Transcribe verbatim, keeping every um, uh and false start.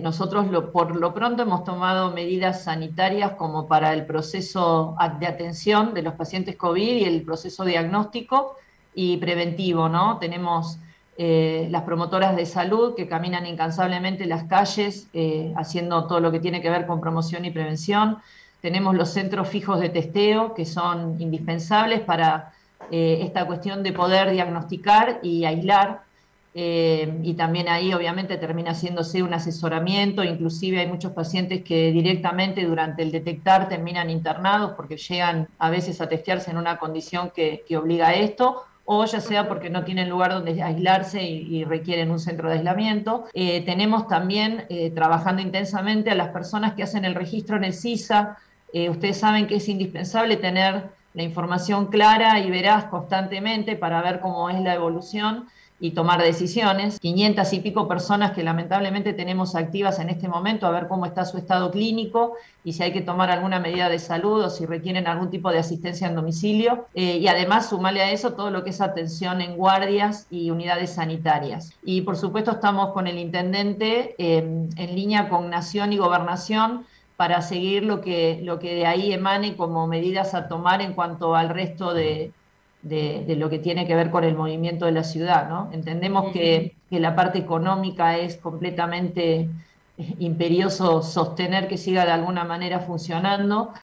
nosotros lo, por lo pronto hemos tomado medidas sanitarias como para el proceso de atención de los pacientes COVID y el proceso diagnóstico y preventivo, ¿no? Tenemos eh, las promotoras de salud que caminan incansablemente en las calles eh, haciendo todo lo que tiene que ver con promoción y prevención. Tenemos los centros fijos de testeo que son indispensables para eh, esta cuestión de poder diagnosticar y aislar. Eh, y también ahí obviamente termina haciéndose un asesoramiento, inclusive hay muchos pacientes que directamente durante el detectar terminan internados porque llegan a veces a testearse en una condición que, que obliga a esto, o ya sea porque no tienen lugar donde aislarse y, y requieren un centro de aislamiento. Eh, tenemos también eh, trabajando intensamente a las personas que hacen el registro en el SISA. Eh, ustedes saben que es indispensable tener la información clara y veraz constantemente para ver cómo es la evolución y tomar decisiones. quinientas y pico personas que lamentablemente tenemos activas en este momento, a ver cómo está su estado clínico y si hay que tomar alguna medida de salud o si requieren algún tipo de asistencia en domicilio. Eh, y además sumarle a eso todo lo que es atención en guardias y unidades sanitarias. Y por supuesto estamos con el intendente eh, en línea con Nación y Gobernación para seguir lo que, lo que de ahí emane como medidas a tomar en cuanto al resto de, de, de lo que tiene que ver con el movimiento de la ciudad, ¿no? Entendemos que, que la parte económica es completamente imperioso sostener que siga de alguna manera funcionando,